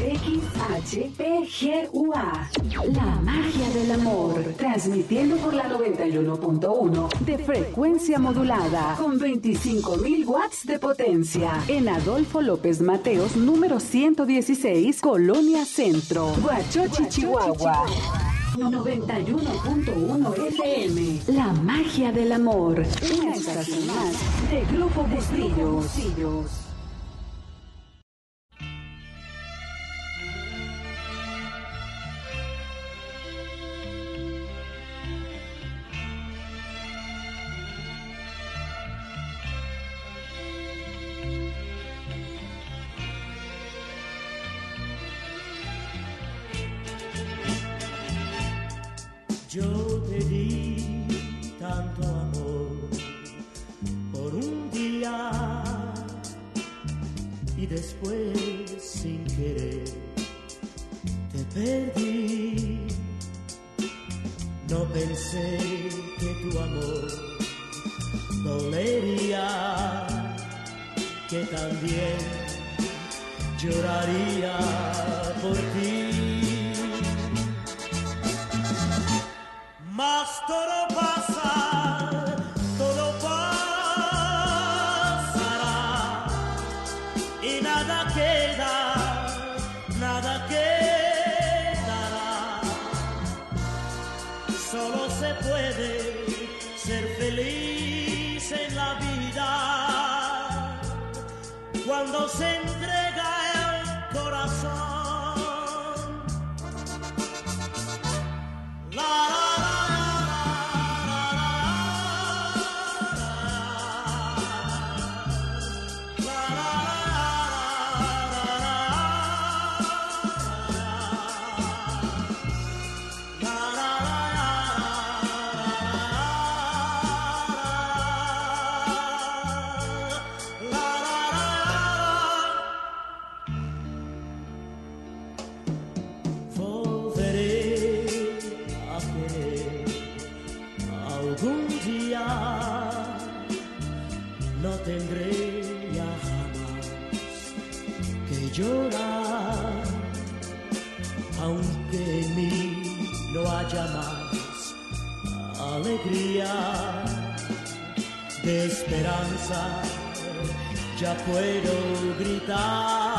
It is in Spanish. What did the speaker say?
XHPGUA, la magia del amor, transmitiendo por la 91.1 de frecuencia modulada, con 25.000 watts de potencia, en Adolfo López Mateos, número 116, Colonia Centro, Huachochi, Chihuahua. 91.1 FM, la magia del amor, una estación más de Grupo Bustillos. Yo te di tanto amor por un día y después sin querer te perdí. No pensé que tu amor dolería, que también lloraría por ti. Mas todo pasa, todo pasará y nada queda, nada quedará. Solo se puede ser feliz en la vida cuando se entrega el corazón. La tendré ya jamás que llorar, aunque en mí no haya más alegría. De esperanza ya puedo gritar.